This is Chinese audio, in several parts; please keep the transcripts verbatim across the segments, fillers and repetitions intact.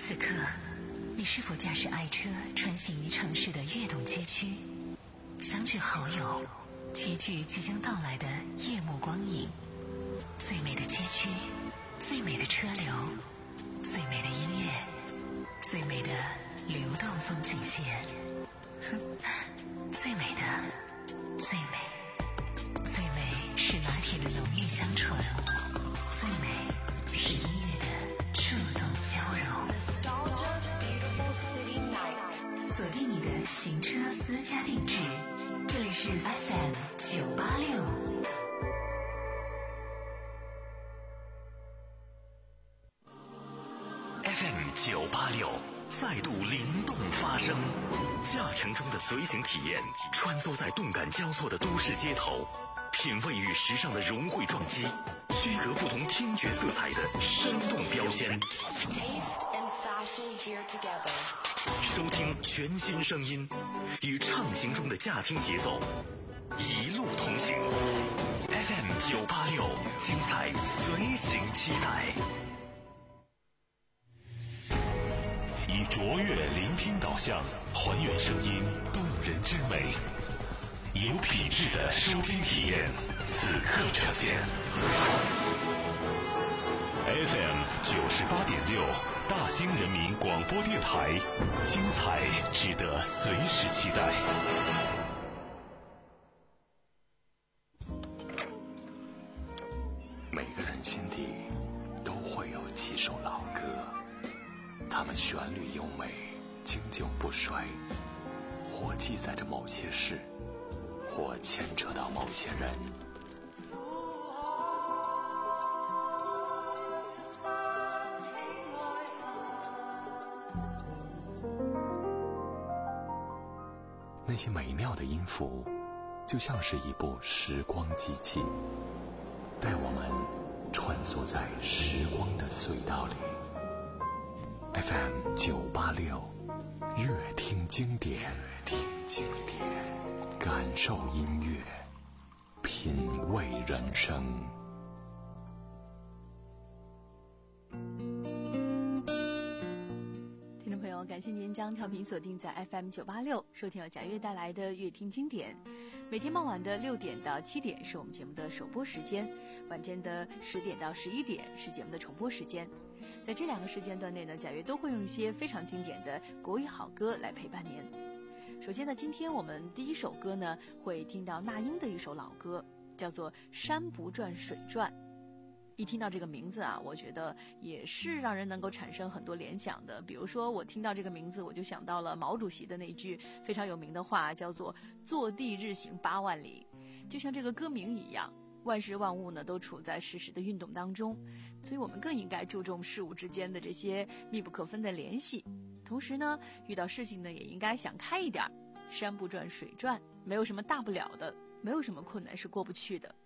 此刻，你是否驾驶爱车穿行于城市的跃动街区，相聚好友，齐聚即将到来的夜幕光影？最美的街区，最美的车流，最美的音乐，最美的流动风景线，最美的，最美，最美是拿铁的浓郁香醇，最美是音乐的触动交融。锁定你的行车私家定制，这里是 F M 九八六。 F M 九八六再度灵动发声，驾乘中的随行体验，穿梭在动感交错的都市街头，品味与时尚的融汇撞击，区隔不同听觉色彩的生动标签。收听全新声音，与畅行中的驾听节奏，一路同行。F M 九八六，精彩随行期待。以卓越聆听导向，还原声音动人之美，有品质的收听体验，此刻呈现。F M 九十八点六，大兴人民广播电台，精彩值得随时期待。每个人心底都会有几首老歌，它们旋律优美，经久不衰，或记载着某些事，或牵扯到某些人。那些美妙的音符，就像是一部时光机器，带我们穿梭在时光的隧道里。F M 九八六，乐听经典，乐听经典，感受音乐，品味人生。 听众朋友，感谢您将调频锁定在 F M 九八六，收听由贾悦带来的乐听经典。每天傍晚的六点到七点是我们节目的首播时间，晚间的十点到十一点是节目的重播时间。在这两个时间段内呢，贾悦都会用一些非常经典的国语好歌来陪伴您。首先呢，今天我们第一首歌呢，会听到那英的一首老歌，叫做《山不转水转》。一听到这个名字啊，我觉得也是让人能够产生很多联想的。比如说我听到这个名字，我就想到了毛主席的那句非常有名的话，叫做坐地日行八万里。就像这个歌名一样，万事万物呢都处在实时的运动当中，所以我们更应该注重事物之间的这些密不可分的联系。同时呢，遇到事情呢也应该想开一点，山不转水转，没有什么大不了的，没有什么困难是过不去的。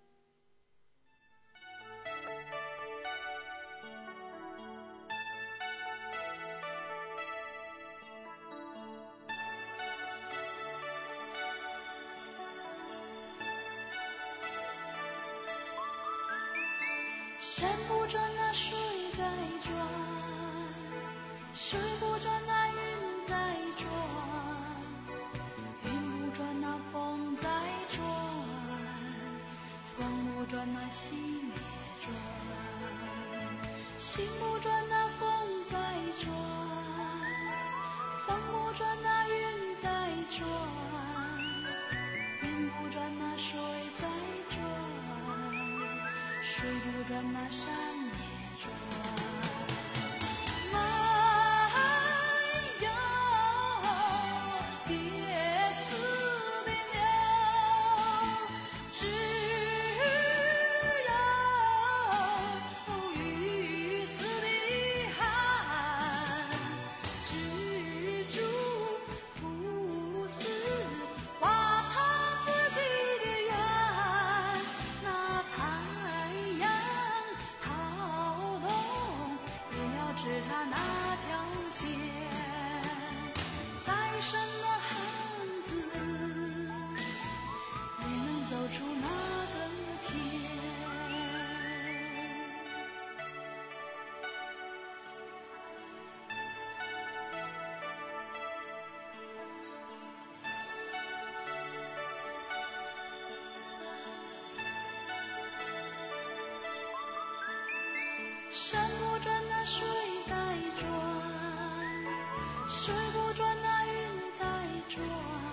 山不转那水在转，水不转那云在转，云不转那风在转，风不转那心也转，心不转那风在转，风不转那云在转，云不转那水在转，水不转那山也转。哎呦，别思念了，只有雨丝的汗，蜘蛛不死画他自己的圆，那太阳好动也要指他那条线，再深的汉子也能走出那个天。 山不转那水在转，水不转那云在转，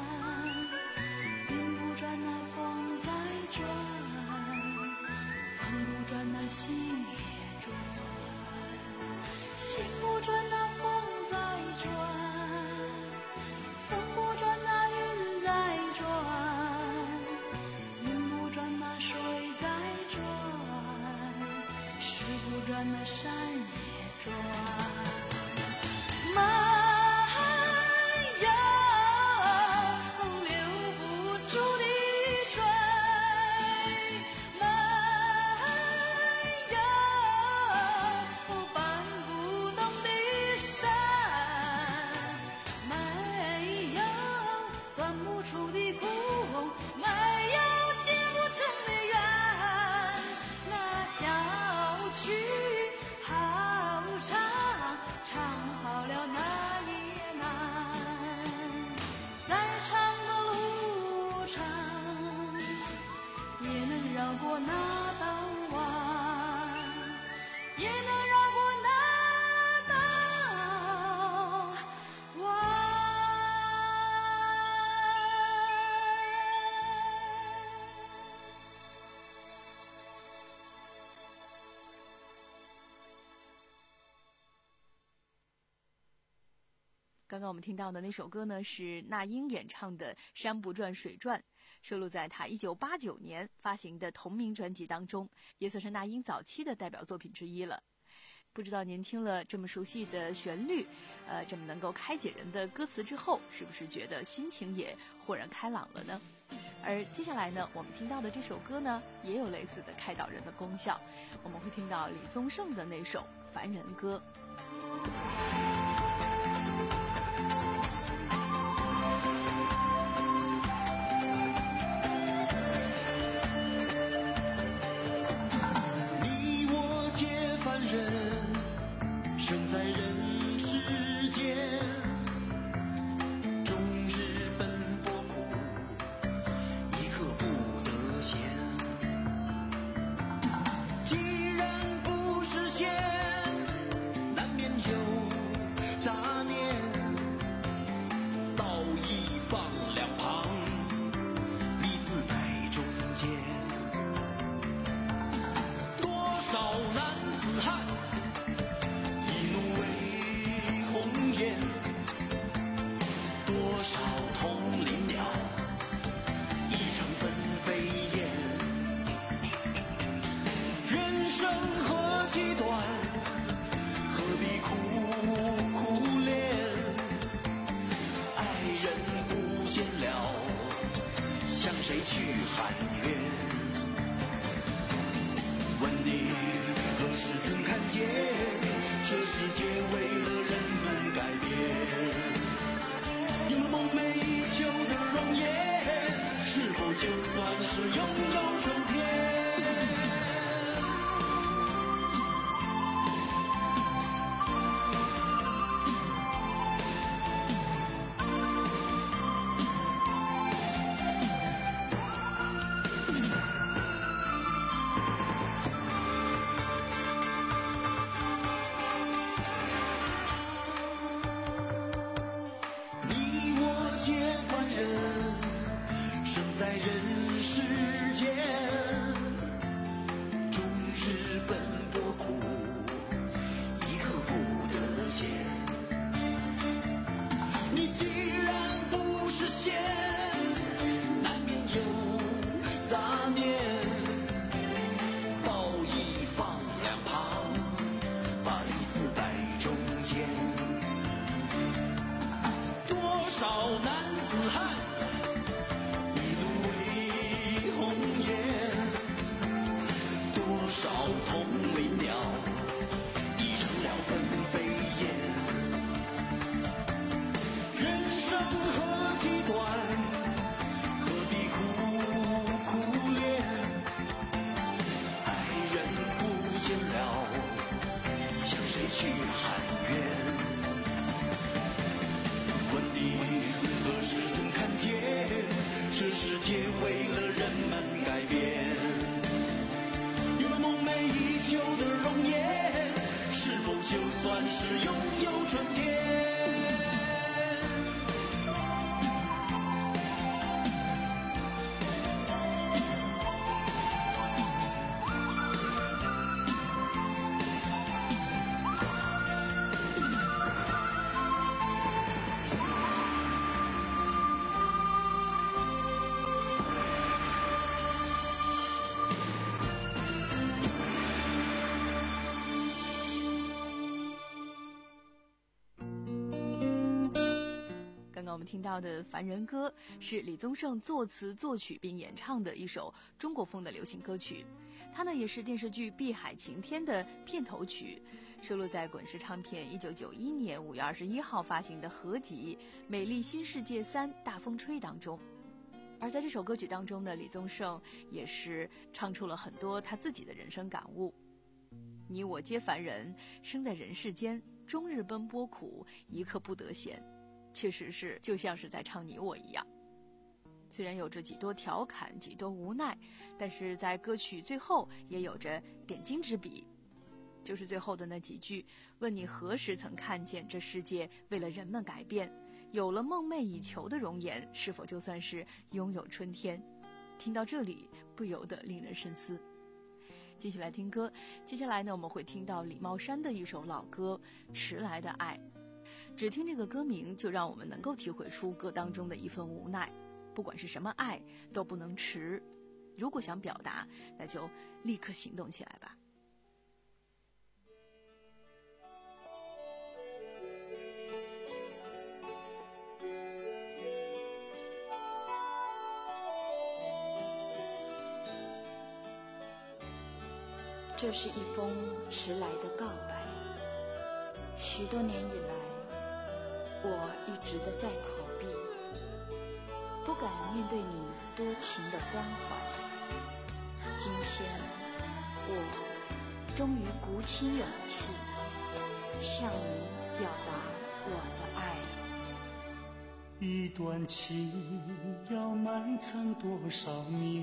云不转那风在转，风不转那心也转，心不转那风在转，风不转那云在转，云不转那水在转，水不转那山也转。 刚刚我们听到的那首歌呢，是那英演唱的《山不转水转》，收录在她一九八九年发行的同名专辑当中，也算是那英早期的代表作品之一了。不知道您听了这么熟悉的旋律，呃，这么能够开解人的歌词之后，是不是觉得心情也豁然开朗了呢？而接下来呢，我们听到的这首歌呢，也有类似的开导人的功效。我们会听到李宗盛的那首《凡人歌》。 有了梦寐以求的容颜， 是拥有春天。 刚刚我们听到的《凡人歌》是李宗盛作词作曲并演唱的一首中国风的流行歌曲，它呢也是电视剧《碧海晴天》的片头曲，收录在滚石唱片一九九一年五月二十一号发行的合集《美丽新世界三大风吹》当中。而在这首歌曲当中呢，李宗盛也是唱出了很多他自己的人生感悟。你我皆凡人，生在人世间，终日奔波苦，一刻不得闲。确实是就像是在唱你我一样，虽然有着几多调侃几多无奈，但是在歌曲最后也有着点睛之笔，就是最后的那几句，问你何时曾看见这世界为了人们改变，有了梦寐以求的容颜，是否就算是拥有春天？听到这里不由得令人深思。继续来听歌，接下来呢我们会听到李茂山的一首老歌《迟来的爱》。只听这个歌名就让我们能够体会出歌当中的一份无奈，不管是什么爱都不能迟，如果想表达，那就立刻行动起来吧。 这是一封迟来的告白，许多年以来我一直的在逃避，不敢面对你多情的关怀。今天我终于鼓起勇气向你表达我的爱。 一段情要埋藏多少年，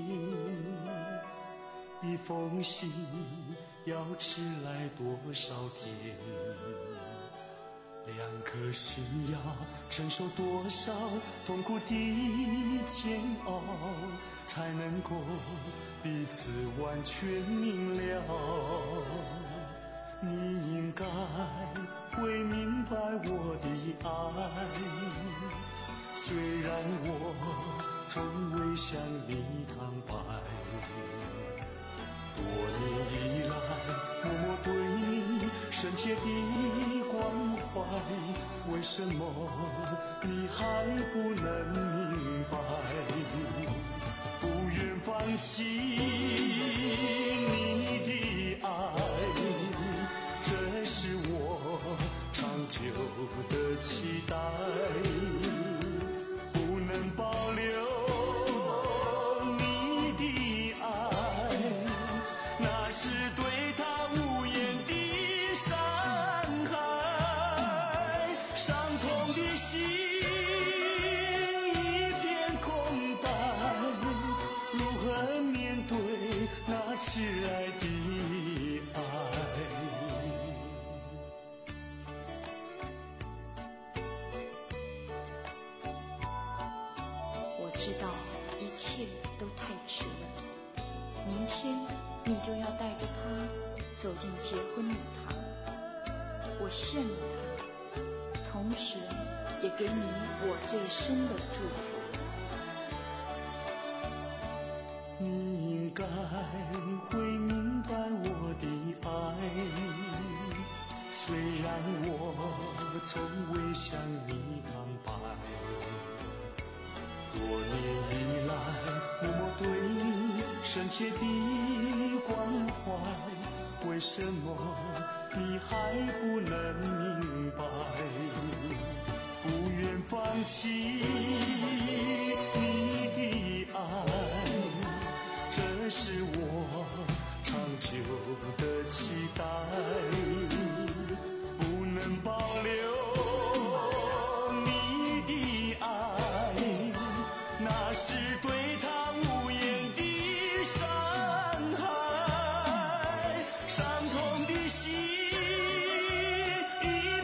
一封信要迟来多少天，两颗心要承受多少痛苦的煎熬，才能够彼此完全明了。你应该会明白我的爱，虽然我从未向你坦白，多年以来默默对你深切的关怀，为什么你还不能明白？不愿放弃你的爱，这是我长久的期待，不能保留挚爱的爱。 我知道一切都太迟了，明天你就要带着他走进结婚礼堂，我羡慕他，同时也给你我最深的祝福。 你应该会明白我的爱，虽然我从未向你坦白，多年以来默默对你深切的关怀，为什么你还不能明白？不愿放弃你的爱，这是我长久的期待，不能保留你的爱，那是对他无言的伤害，伤痛的心一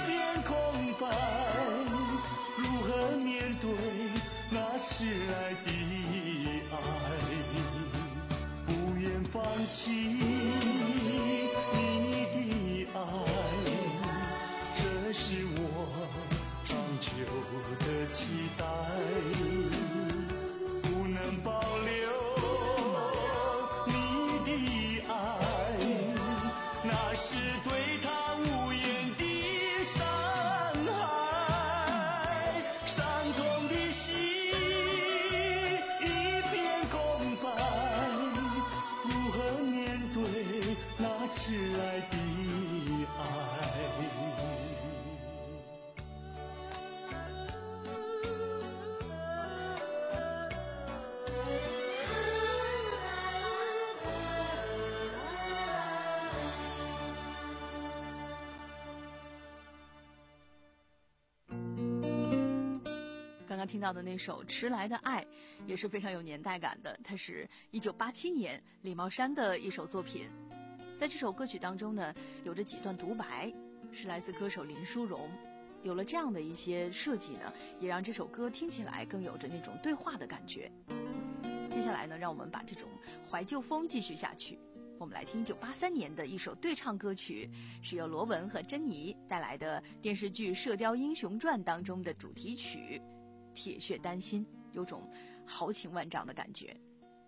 刚听到的那首《迟来的爱》也是非常有年代感的，它是一九八七年李茂山的一首作品。在这首歌曲当中呢，有着几段独白，是来自歌手林淑荣。有了这样的一些设计呢，也让这首歌听起来更有着那种对话的感觉。接下来呢，让我们把这种怀旧风继续下去。我们来听一九八三年的一首对唱歌曲，是由罗文和珍妮带来的电视剧《射雕英雄传》当中的主题曲《铁血丹心》，有种豪情万丈的感觉。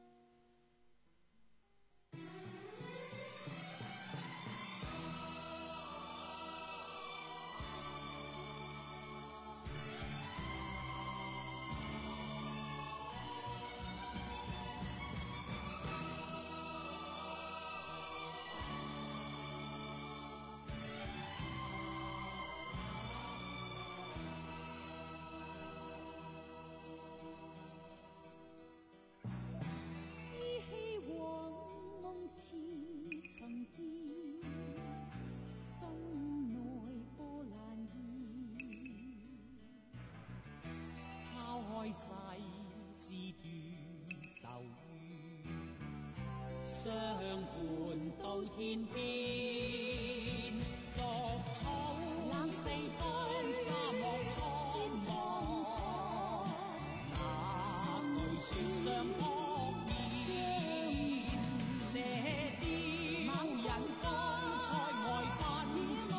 世事斷愁怨，相伴到天邊。逐草四方，沙漠蒼茫，那句説相撲面，射雕人方塞外奔馳，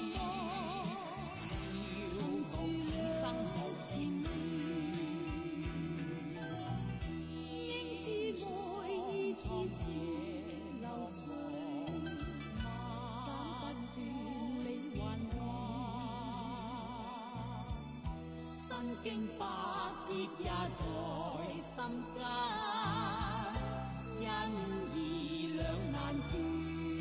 笑傲此生無前緣。愛似是流水，斬不斷理還亂，身經百劫也在心間，因義兩難斷。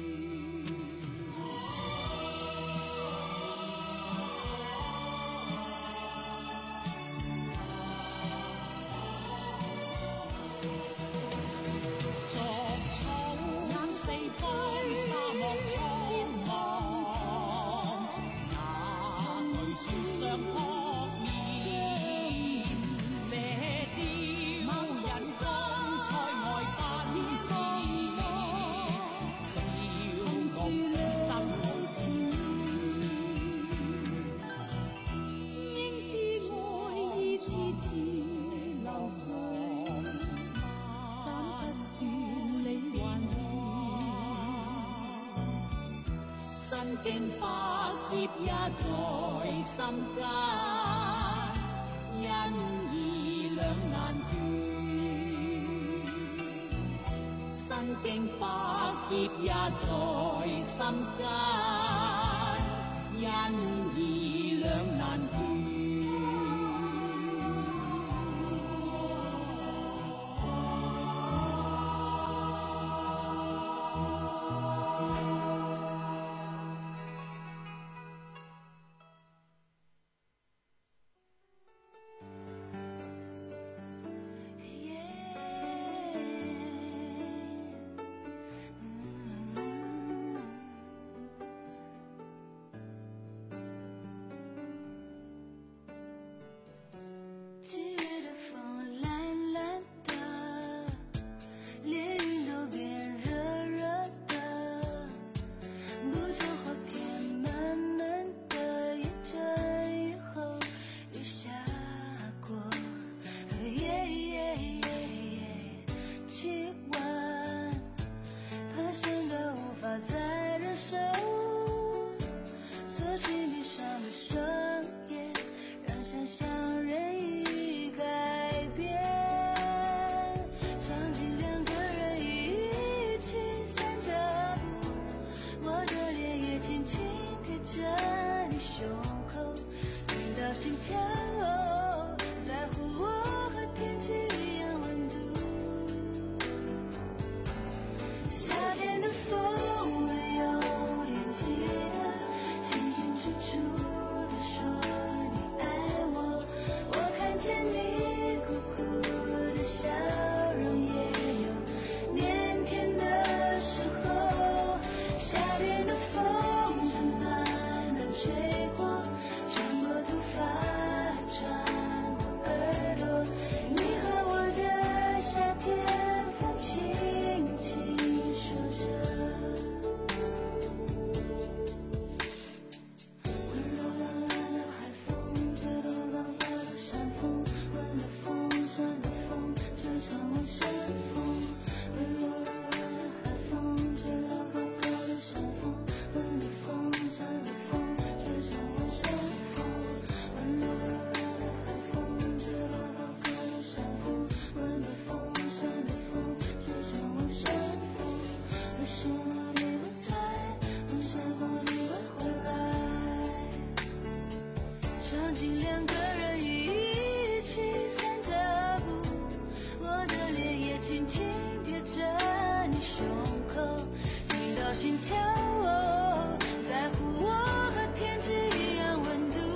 逐草四方，沙漠蒼茫，那句説相撲面，射雕人方塞外奔馳，笑傲此生無前緣。應知愛意似是流水。身經百劫也在心間，因義兩難斷。身經百劫也在心間，因義兩難斷。心跳，在乎我和天气一样温度。夏天的风，我永远记得，清清楚楚地说你爱我。我看见你苦苦的笑容，也有腼腆的时候。夏天的风，曾暖暖吹过。穿过头发，穿过耳两个人一起散着步，我的脸也轻轻贴着你胸口，听到心跳哦，在乎我和天气一样温度。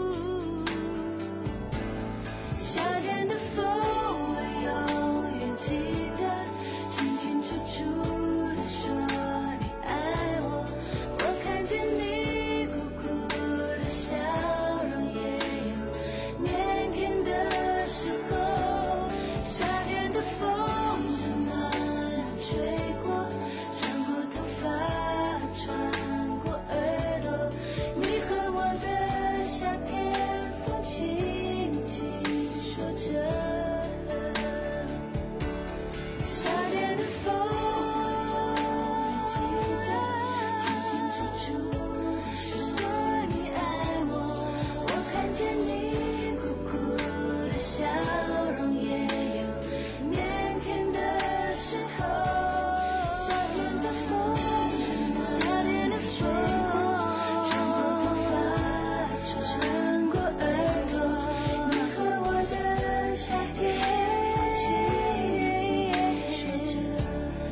夏天的风我永远记得，清清楚楚地说你爱我，我看见你苦苦的笑容，也有腼腆的时候。夏天的风正暖吹过，穿过头发，穿过耳朵，你和我的夏天风轻轻说着。夏天的风记得清清楚楚地说你爱我，我看见你苦苦的笑容，也有腼腆的时候。夏天的风，夏天的吹过，穿过头发，穿过耳朵，你和我的夏天轻轻说着。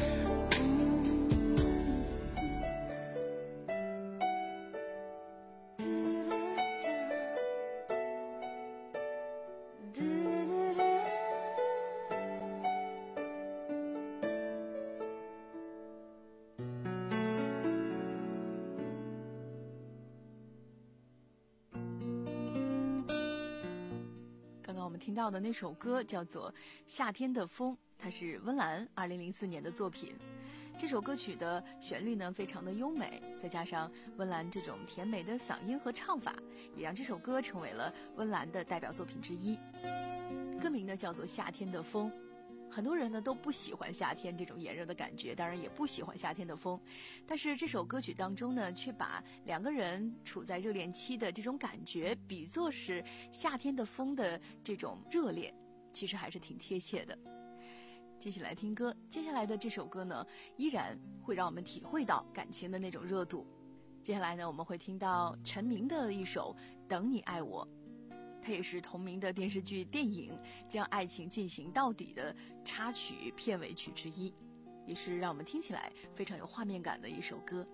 刚刚我们听到的那首歌叫做《夏天的风》，它是温岚二零零四年的作品。这首歌曲的旋律呢非常的优美，再加上温岚这种甜美的嗓音和唱法，也让这首歌成为了温岚的代表作品之一。歌名呢叫做《夏天的风》。很多人呢都不喜欢夏天这种炎热的感觉，当然也不喜欢夏天的风，但是这首歌曲当中呢，却把两个人处在热恋期的这种感觉比作是夏天的风的这种热恋，其实还是挺贴切的。继续来听歌，接下来的这首歌呢，依然会让我们体会到感情的那种热度。接下来呢，我们会听到陈明的一首《等你爱我》。它也是同名的电视剧、电影《将爱情进行到底》的插曲、片尾曲之一，也是让我们听起来非常有画面感的一首歌。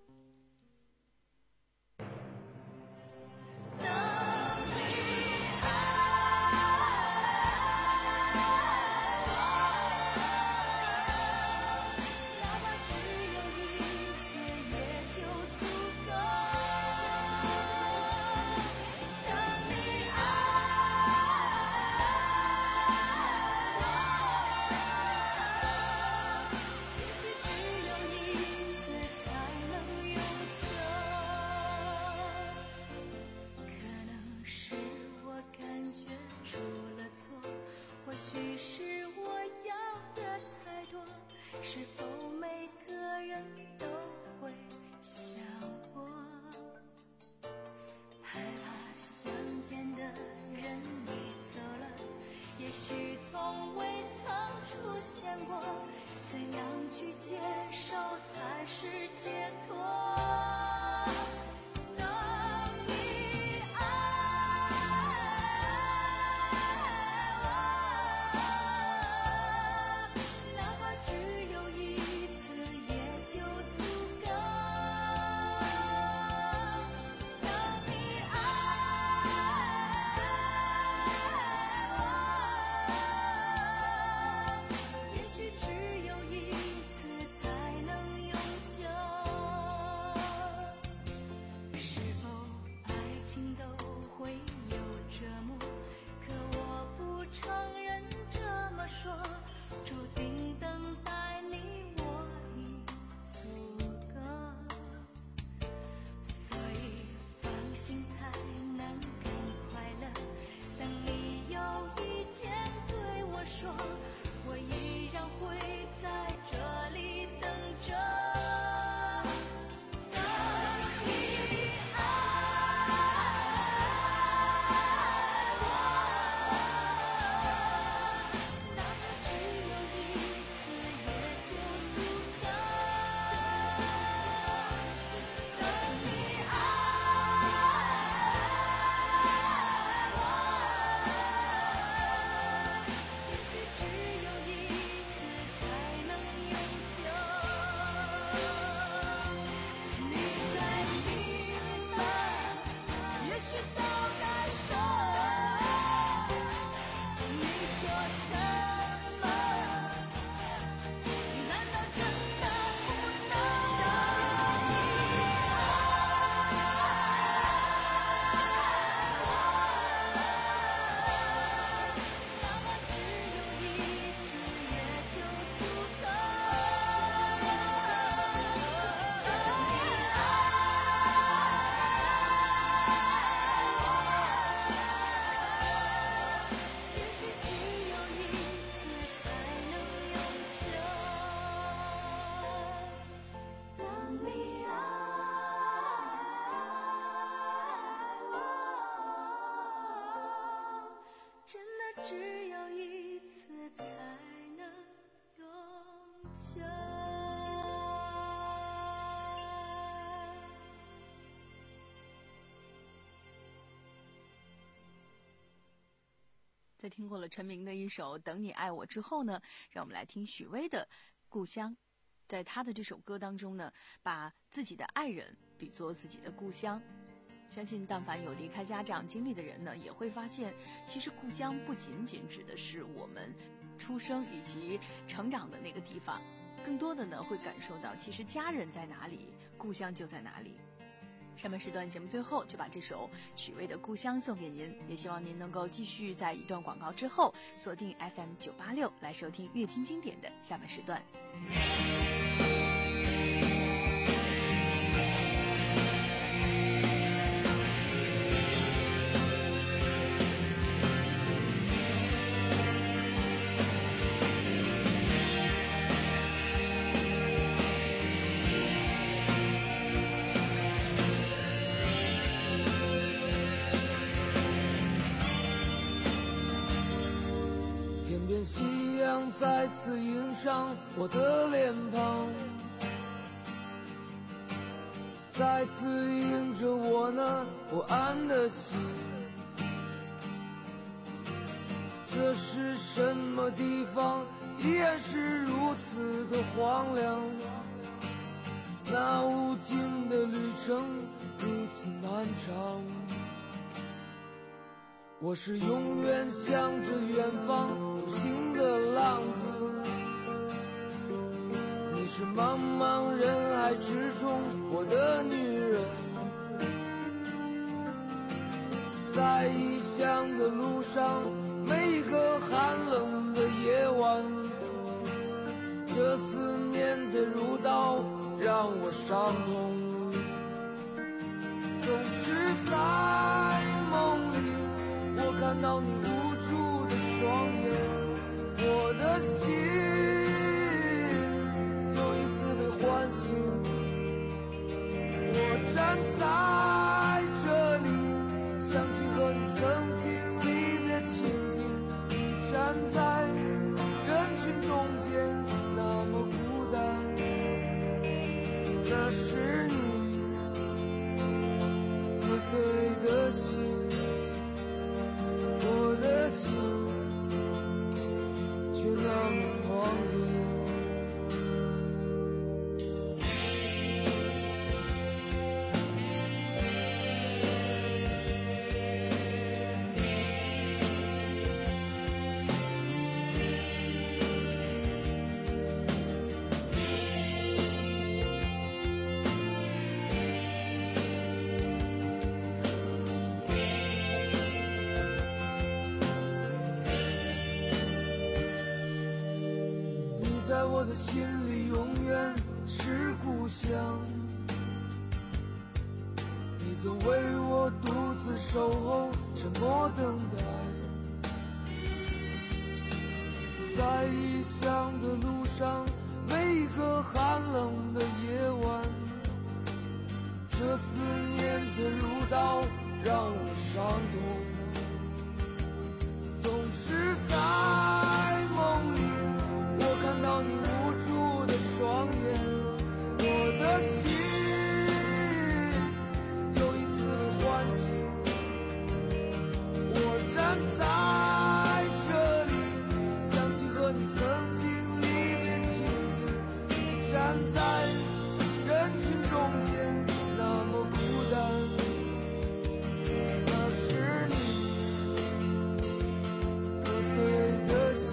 或许是我要的太多，是否每个人都会想我？害怕相见的人已走了，也许从未曾出现过，怎样去接受才是解脱？ 只有一次才能永久。 在听过了陈明的一首《等你爱我》之后呢，让我们来听许巍的《故乡》。在他的这首歌当中呢，把自己的爱人比作自己的故乡。相信但凡有离开家这样经历的人呢，也会发现，其实故乡不仅仅指的是我们出生以及成长的那个地方，更多的呢会感受到，其实家人在哪里，故乡就在哪里。上半时段节目最后就把这首许巍的《故乡》送给您，也希望您能够继续在一段广告之后锁定 F M 九八六来收听乐听经典的下半时段。 夕阳再次映上我的脸庞，再次映着我那不安的心。这是什么地方，依然是如此的荒凉，那无尽的旅程如此漫长。我是永远向着远方独行的浪子，你是茫茫人海之中我的女人。在异乡的路上，每一个寒冷的夜晚，这思念的如刀让我伤痛。总是在梦里我看到你无助的双眼，我的心又一次被唤醒。我站在这里，想起和你曾经历的情景，你站在人群中间，那么孤单。那是你破碎的心，我的心却那么狂野。在我的心里永远是故乡，你总为我独自守候，沉默等待。在异乡的路上，每一个寒冷的夜晚，这思念的如刀让我伤痛。总是在梦里看到你无助的双眼，我的心又一次被唤醒。我站在这里，想起和你曾经离别情景，你站在人群中间，那么孤单。那是你破碎的心，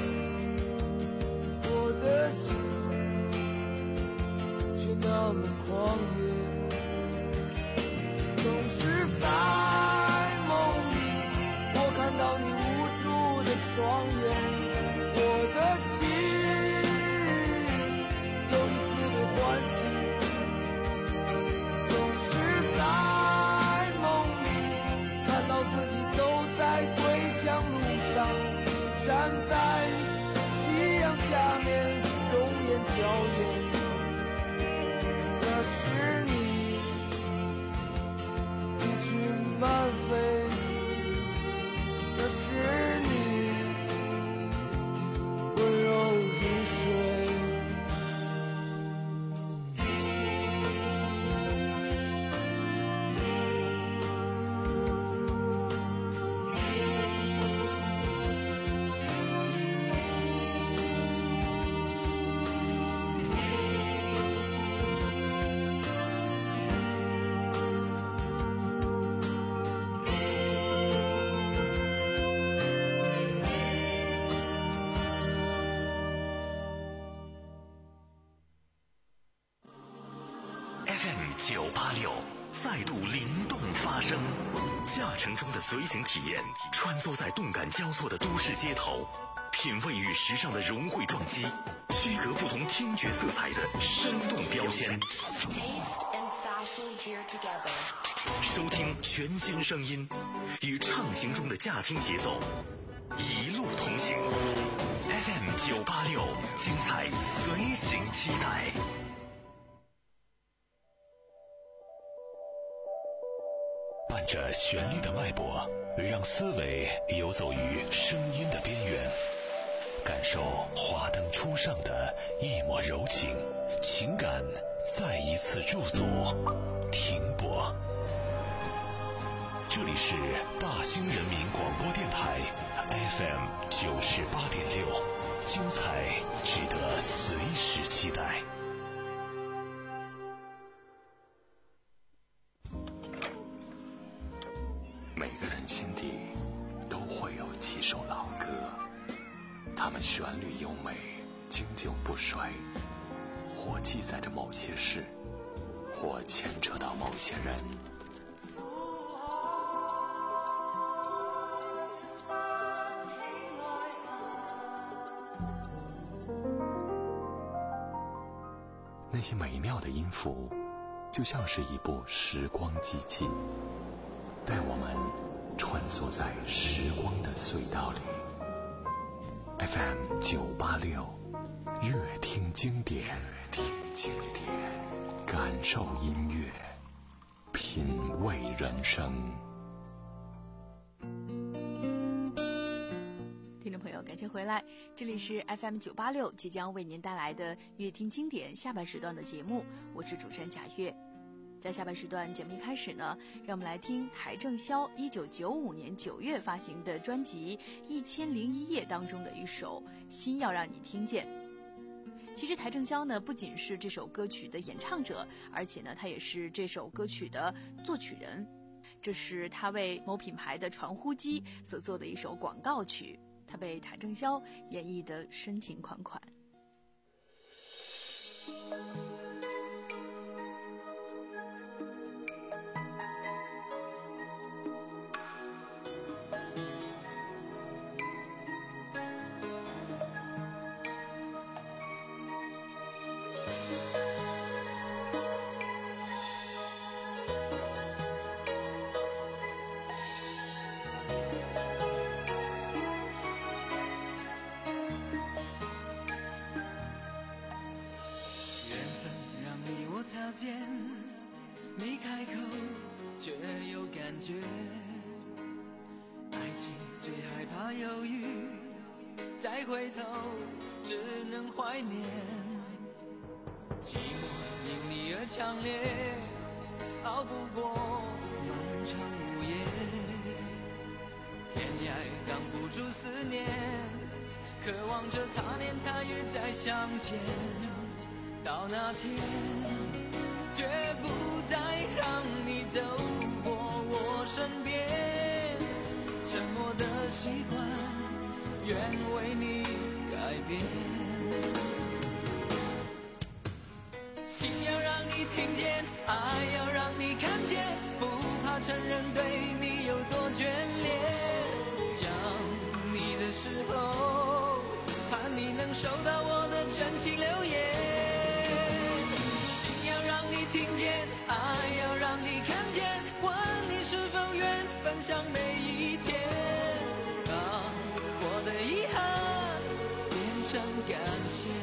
的心却那么狂野。总是在梦里我看到你无助的双眼，我的心又一次被唤醒。总是在梦里看到自己走在归乡路上，你站在夕阳下面容颜娇艳。那是你一群慢飞，那是你再度灵动发生。驾乘中的随行体验，穿梭在动感交错的都市街头，品味与时尚的融汇撞击，区隔不同听觉色彩的生动标签。收听全新声音，与畅行中的驾听节奏一路同行。F M 九八六，精彩随行期待。伴着旋律的脉搏，让思维游走于声音的边缘，感受华灯初上的一抹柔情，情感再一次驻足停泊。这里是大兴人民广播电台 F M 九十八点六，精彩值得随时期待。每个人心底都会有几首老歌，它们旋律优美，经久不衰，或记载着某些事，或牵扯到某些人。那些美妙的音符，就像是一部时光机器，带我们穿梭在时光的隧道里。F M 九八六，乐听经典，听经典，感受音乐，品味人生。 听众朋友，感谢回来，这里是 F M 九八六，即将为您带来的乐听经典下半时段的节目，我是主持人贾月。在下半时段节目一开始呢，让我们来听邰正宵一九九五年九月发行的专辑《一千零一夜》当中的一首《心要让你听见》。其实邰正宵呢，不仅是这首歌曲的演唱者，而且呢，他也是这首歌曲的作曲人。这是他为某品牌的传呼机所做的一首广告曲，他被邰正宵演绎得深情款款。 没开口却有感觉，爱情最害怕犹豫，再回头只能怀念。寂寞因你而强烈，熬不过漫长午夜，天涯挡不住思念，渴望着他年他月再相见。到那天绝不再让你走过我身边，沉默的习惯愿为你改变，心要让你听见，爱要让你看见，不怕承认对你有多眷恋，想你的时候盼你能收到我的真情留言，听见，爱要让你看见，问你是否愿分享每一天，让我的遗憾变成感谢。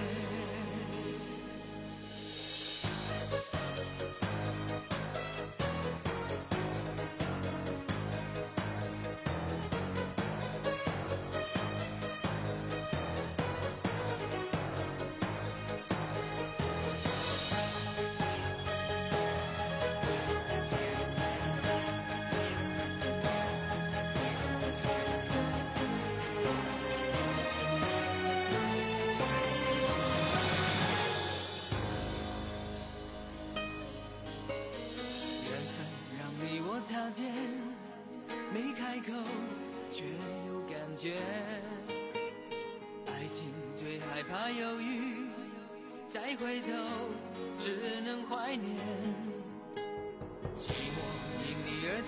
擦肩，没开口却有感觉，爱情最害怕犹豫，再回头只能怀念。寂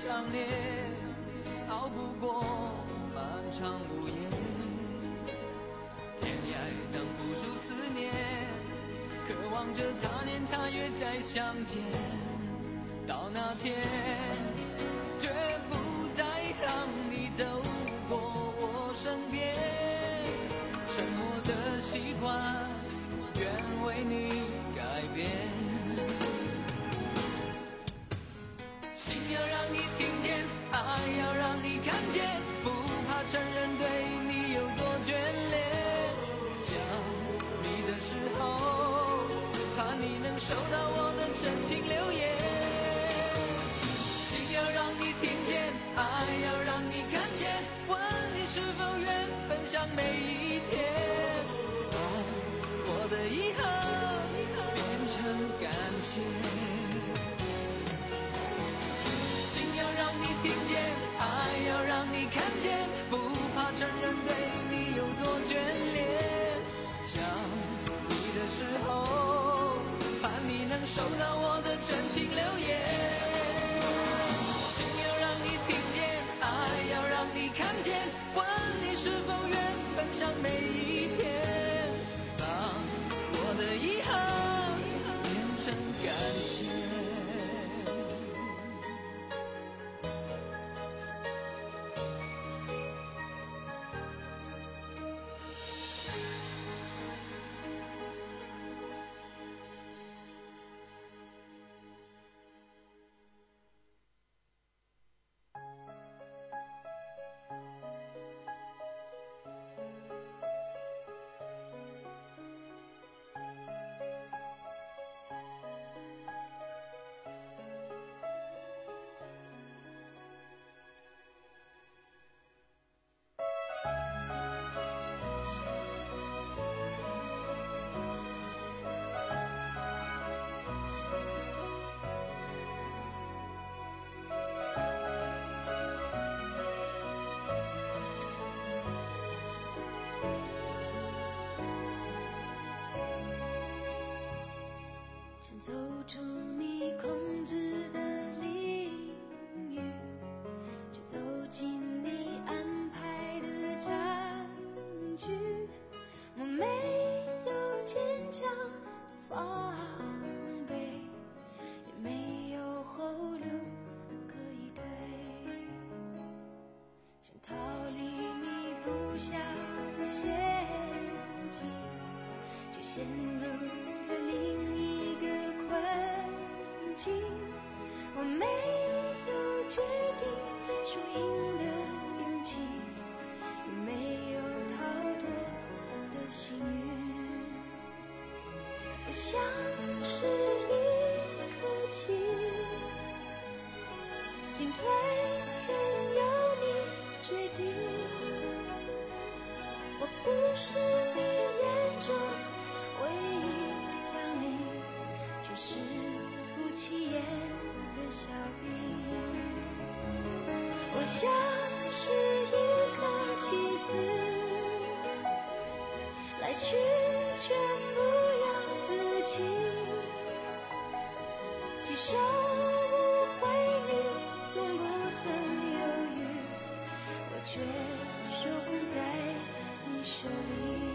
想念，熬不过漫长午夜，天涯等不住思念，渴望着他年他月再相见，到那天绝不再让你走过我身边，生活的习惯愿为你改变，心要让你听见，爱要让你看见，不怕承认对你有多眷恋，想你的时候怕你能收到我的真情留言，心要让你听见，爱要让你看见，问你是否愿分享每一天，把我的遗憾变成感谢，心要让你听见，爱要让你看见，不怕承认对你有多眷恋，想你的时候盼你能收到我的真情留言，心要让你听见，爱要让你看见，问你是否愿分享每一天，把我的遗憾变成感谢。 想走出你控制的领域，去走进你安排的战局，我没有坚强的防备，也没有后路可以退，想逃离你布下的陷阱，却陷入了另一个困境，我没有决定输赢的勇气，也没有逃脱的幸运，我像是一颗棋，进退任由你决定，我不是你眼中唯一将领，却是不起眼的小兵，我像是一颗棋子，来去全不由自己，既手无回你从不曾犹豫，我却手控在你手里。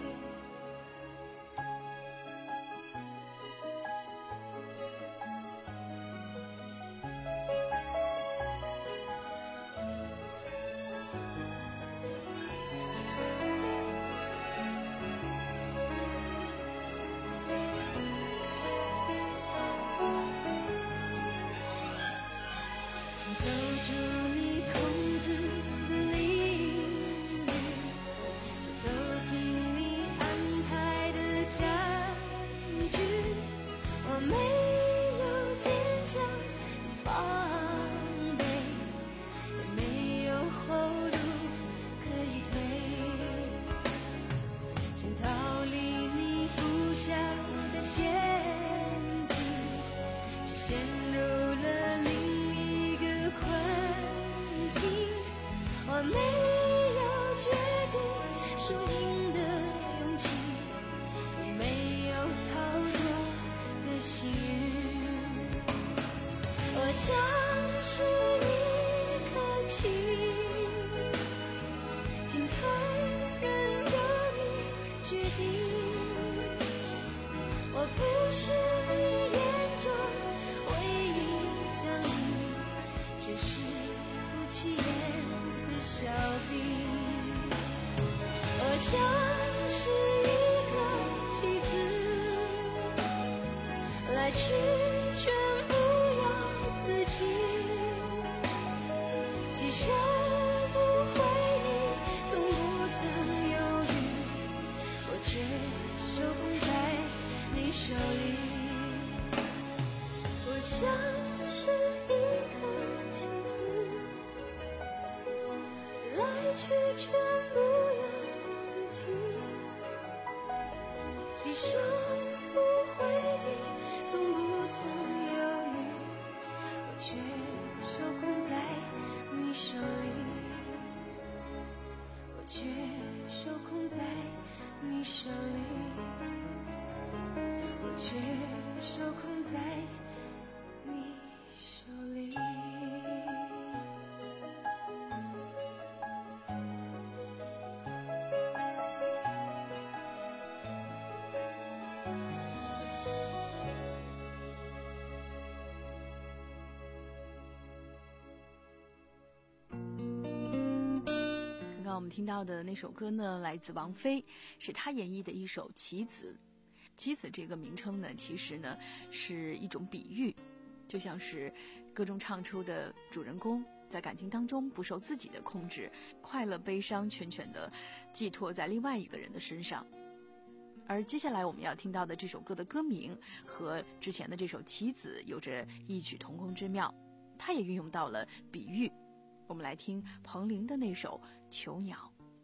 走出你控制的领域，去走进你安排的战局，我没有坚强的防备，也没有后路可以退，想逃离你布下的陷阱，却陷入了另困境，我没有决定输赢的勇气，也没有逃脱的幸运，我像是一情，进退任由你决定。我不是你眼中唯一证明，却是不起眼的小兵。我像是一个棋子，来去全不由自己，其实不回你，从不曾犹豫，我却手捧在你手里。我像是一颗棋子，来去全不由自己，其实不回你，从不曾犹豫，我却手捧在你手里，我却手捧在你手里，我却手捧在你手里。 我们听到的那首歌呢，来自王菲，是她演绎的一首《棋子》。棋子这个名称呢，其实呢是一种比喻，就像是歌中唱出的主人公在感情当中不受自己的控制，快乐悲伤全权的寄托在另外一个人的身上。而接下来我们要听到的这首歌的歌名和之前的这首《棋子》有着异曲同工之妙，它也运用到了比喻。我们来听彭羚的那首《囚鸟》。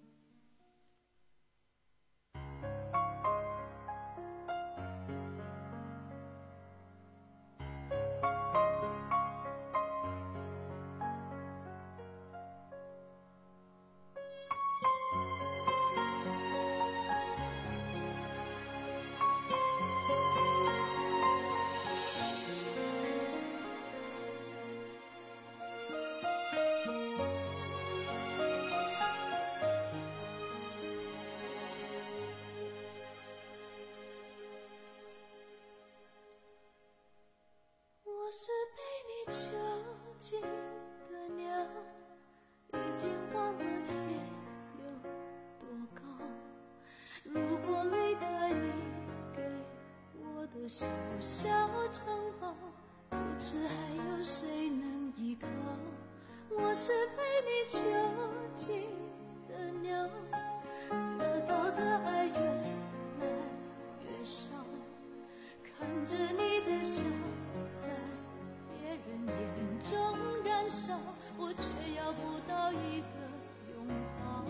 我是被你囚禁的鸟，已经忘了天有多高。如果离开你给我的小小城堡，不知还有谁能依靠。我是被你囚禁的鸟，得到的爱越来越少，看着你的笑在别人眼中燃烧，我却要不到一个拥抱。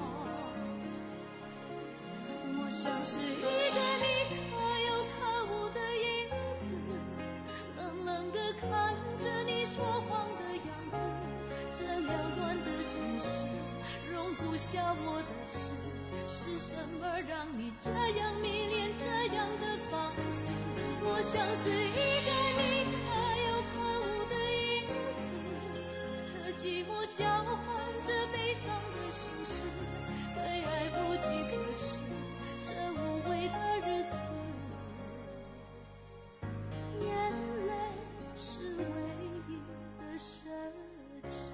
我像是一个你可有可无的影子，冷冷地看着你说谎的样子。这缭乱的城市容不下我的痴，是什么让你这样迷恋这样的放肆？我像是一个你可有可无的影子，和寂寞交换着悲伤的心事，对爱不计可施，这无味的日子，眼泪是唯一的奢侈。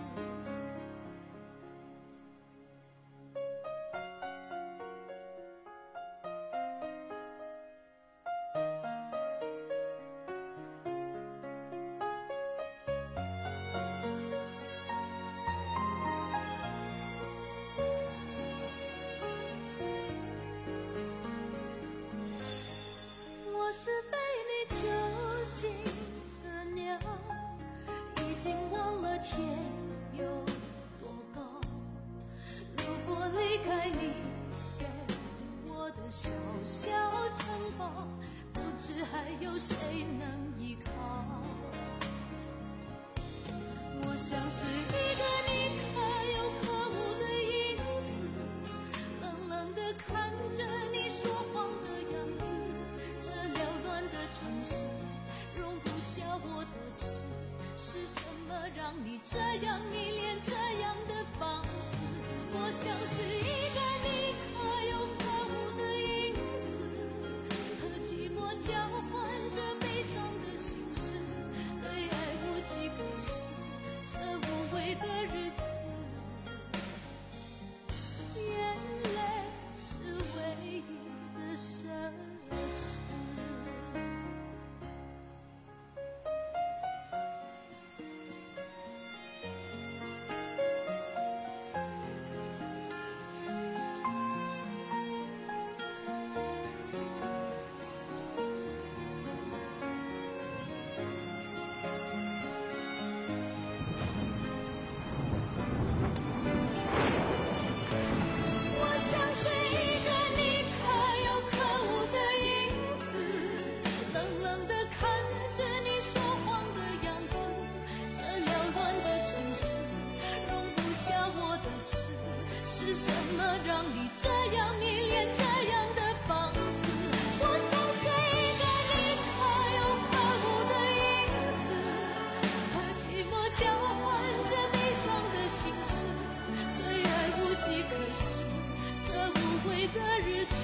我是被你囚禁的鸟，已经忘了天有多高。如果离开你给我的小小城堡，不知还有谁能依靠。我像是一个你可有可无的影子，冷冷地看着你说谎的样子。这缭乱的城市容不下我的痴，是什么么让你这样迷恋这样的放肆？我像是一个你可有可无的影子，和寂寞交换着悲伤的心事，对爱无计可施，这无谓的日子，眼泪是唯一的奢侈。是什么让你这样迷恋这样的放肆？我像是一个你可有可无的影子，和寂寞交换着悲伤的心事，对爱无计可施，这无谓的日子，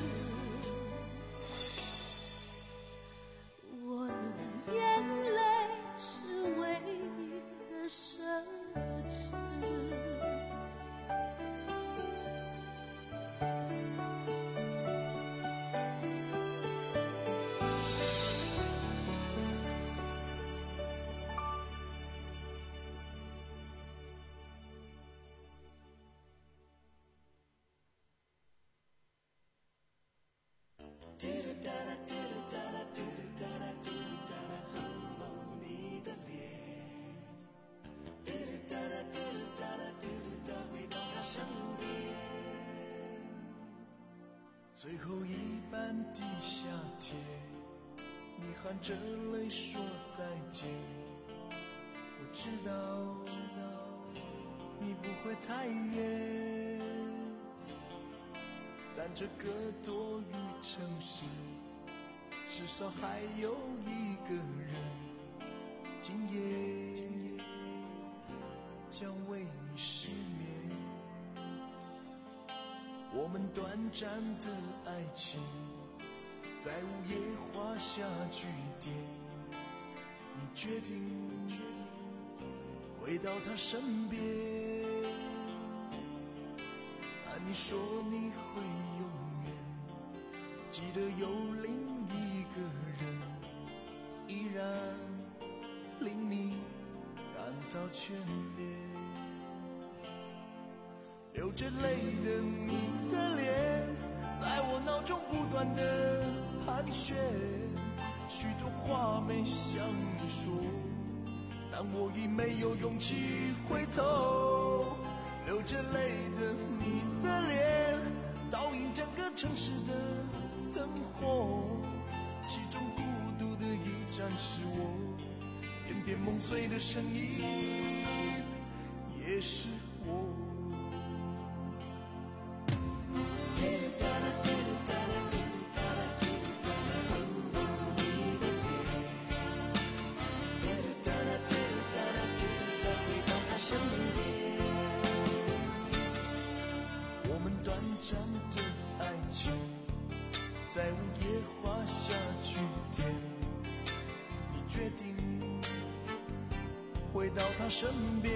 我的眼泪是唯一的奢侈。 最后一班地下铁，你含着泪说再见。我知道，知道你不会太远，但这个多雨城市，至少还有一个人，今夜将为你失眠。我们短暂的爱情在午夜画下句点，你决定回到他身边，啊，你说你会永远记得有另一个人依然令你感到眷恋，流着泪的你的脸在我脑中不断的盘旋，许多话没向你说，但我已没有勇气回头。流着泪的你的脸倒映整个城市的灯火，其中孤独的一盏是我片片梦碎的声音，也是我。我们短暂的爱情在午夜画下句点，你决定回到他身边，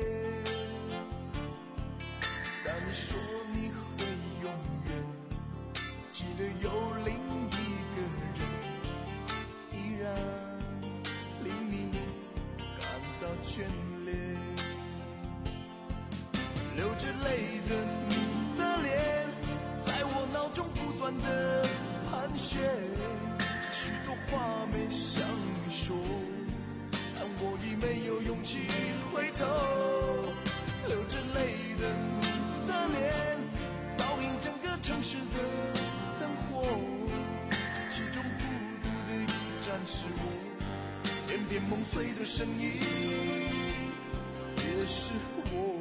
但你说你会永远记得有另一个人依然令你感到眷恋，流着泪的你的脸在我脑中不断的盘旋，许多话没向你说，但我已没有勇气回头。流着泪的你的脸倒映整个城市的灯火，其中孤独的一盏是我片片梦碎的声音，也是我。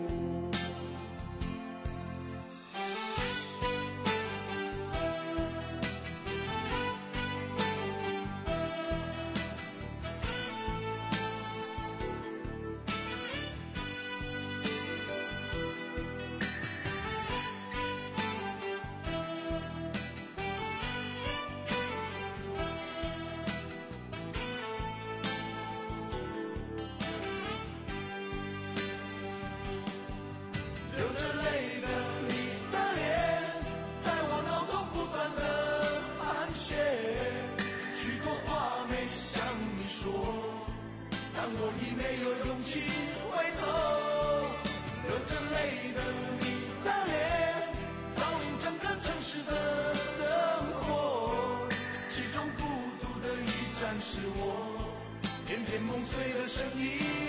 气回头。流着泪的你的脸，倒映整个城市的灯火，其中孤独的一盏是我，偏偏梦碎的声音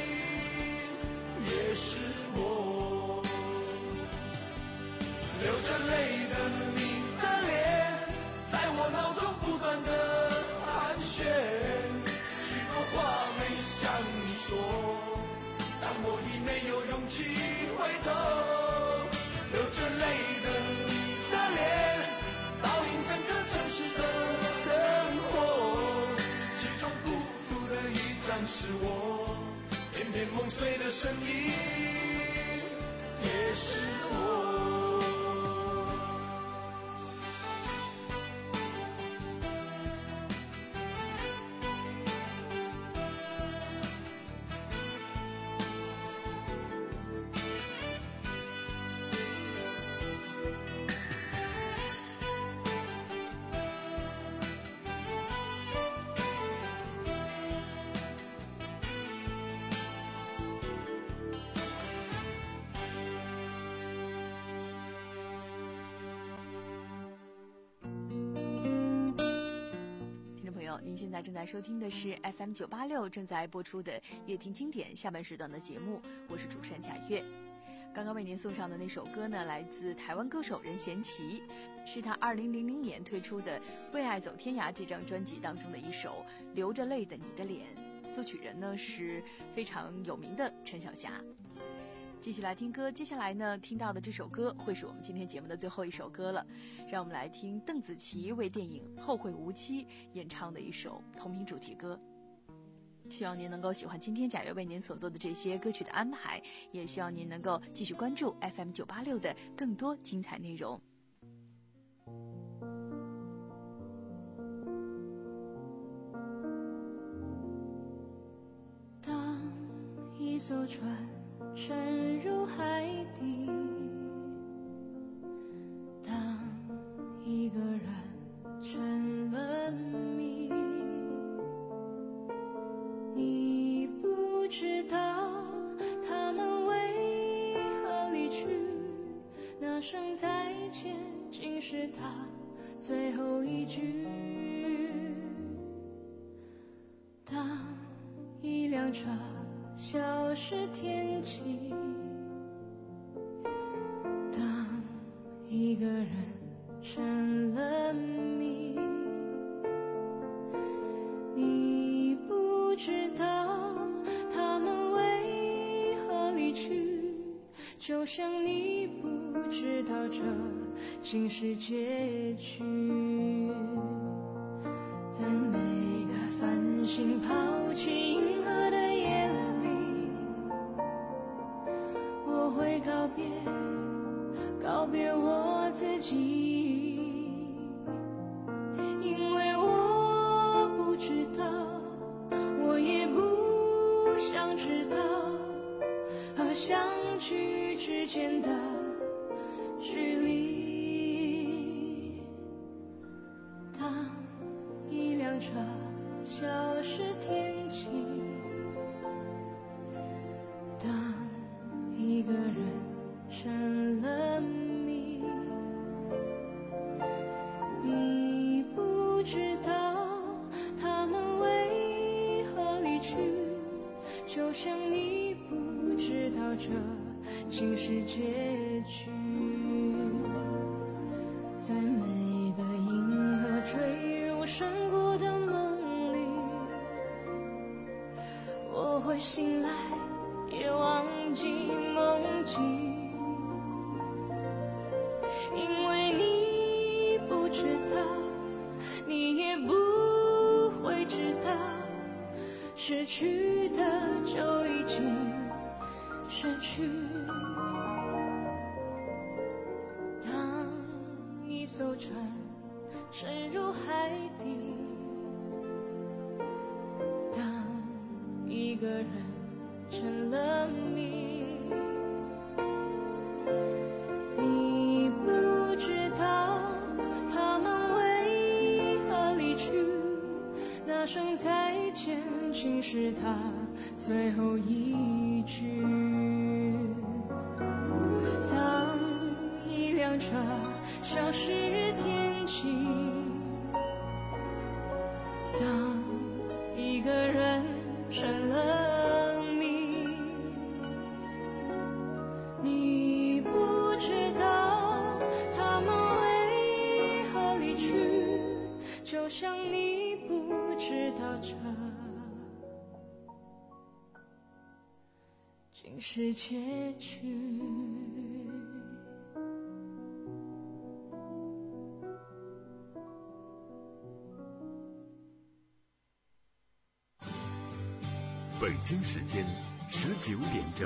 也是我。流着泪的你的脸，在我脑中不断的盘旋，许多话没向你说，但我已没有勇气回头。流着泪的你的脸，倒映整个城市的灯火，其中孤独的一盏是我，偏偏梦碎的声音也是我。 您现在正在收听的是 F M 九八六正在播出的乐听经典下半时段的节目，我是主持人贾月。刚刚为您送上的那首歌呢，来自台湾歌手任贤齐，是他二零零零年推出的《为爱走天涯》这张专辑当中的一首《流着泪的你的脸》，作曲人呢是非常有名的陈小霞。继续来听歌，接下来呢听到的这首歌会是我们今天节目的最后一首歌了，让我们来听邓紫棋为电影《后会无期》演唱的一首同名主题歌。希望您能够喜欢今天贾月为您所做的这些歌曲的安排，也希望您能够继续关注 F M 九八六的更多精彩内容。 当一艘船沉入海底，当一个人成了谜，你不知道他们为何离去，那声再见竟是他最后一句。当一辆车消失天际，当一个人成了谜，你不知道他们为何离去，就像你不知道这竟是结局。在每个繁星抛弃银河的夜里，我会告别告别我自己，因为我不知道，我也不想知道和相聚之间的距离。当一辆车消失天际，当一个人成了谜，你不知道他们为何离去，就像你不知道这竟是结局。在每个银河坠入深谷的梦里，我会醒来也忘记梦境，因为你不知道，你也不会知道，失去的就已经失去。当一艘船沉入海底，当一个人成了谜，你不知道他们为何离去，那声再见竟是他最后一观察，像是天气。当一个人成了谜，你不知道他们为何离去，就像你不知道这竟是结局。 北京时间十九点整。